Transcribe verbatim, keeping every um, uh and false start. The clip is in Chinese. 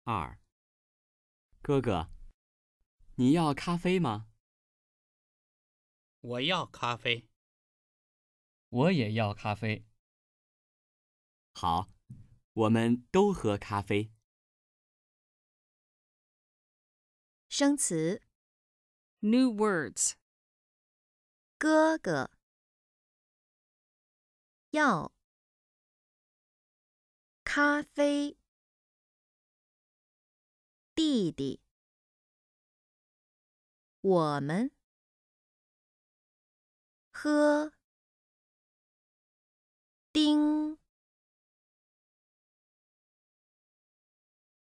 二，哥哥，你要咖啡吗？ 我要咖啡。 我也要咖啡。 好，我们都喝咖啡。 生词 New words. 哥哥，要咖啡，弟弟，我们喝，丁。